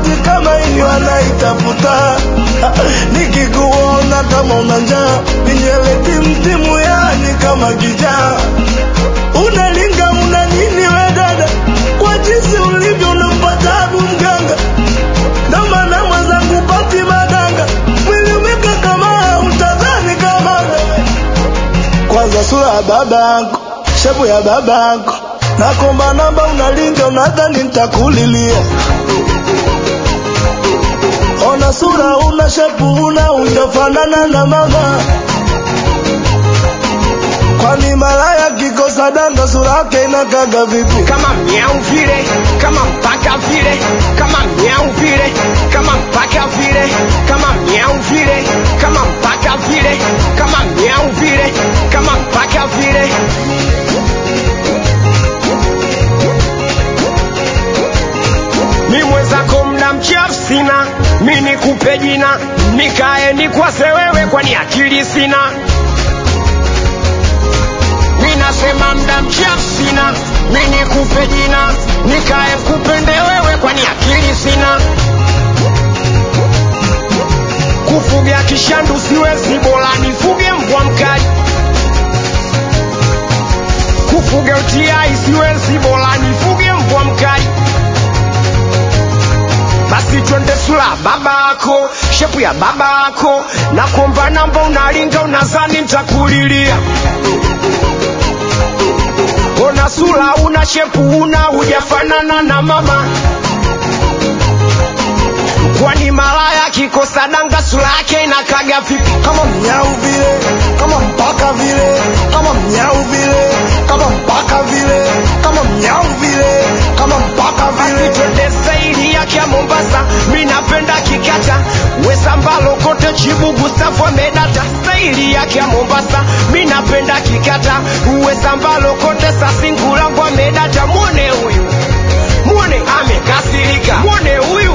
pozi kama hii wanaitafuta. Nikikuona kama una njaa, ninywele timtimu yani kama kijaa. Unalinga una nini we dada, kwa jinsi ulivyo unampata tabu mganga. Ndo maana mwenzangu pati madanga, mwili umeka kama utadhani kama. Kwanza sura ya babako, shepu ya babako, nakomba namba unalinga unadhani nitakulilia. Ona sura una shepu una unjafanana na mama. Kwani malaya kikosa danga sura yake inakaga vipi? Kama miau vile, kama mpaka vile, kama miau vile, kama mpaka vile, kama miau vile, kama mpaka vile, kama miau vile, kama mpaka vile. Mi mwenzako mda mchafu sina, mi nikupe jina, nikae nikwase wewe kwani akili sina. Minasema mda mchafu sina, mi nikupe jina, nikae kupende wewe kwani akili sina. Kufuga kishandu siwezi, bora nifuge mbwa mkali. Kufuga utiai siwezi, bora nifuge mbwa mkali. Basi twende sura babako, shepu ya babako, nakomba namba unalinga unazani nitakulilia. Ona sura una shepu una hujafanana na mama. Kwani malaya kikosa danga sura yake inakaga vipi? Kama mnyau vile, kama mpaka vile, kama mnyau vile, kama mpaka vile, kama mnyau vile, kama mpaka vile. Twende saili yake ya Mombasa, mi napenda kikata. Wesambalo kote Chibu Gustavo amedata. Saili yake ya Mombasa, mi napenda kikata. Wesambalo kote Sasingula amedata. Mwone huyu, mwone amekasirika, mwone huyu.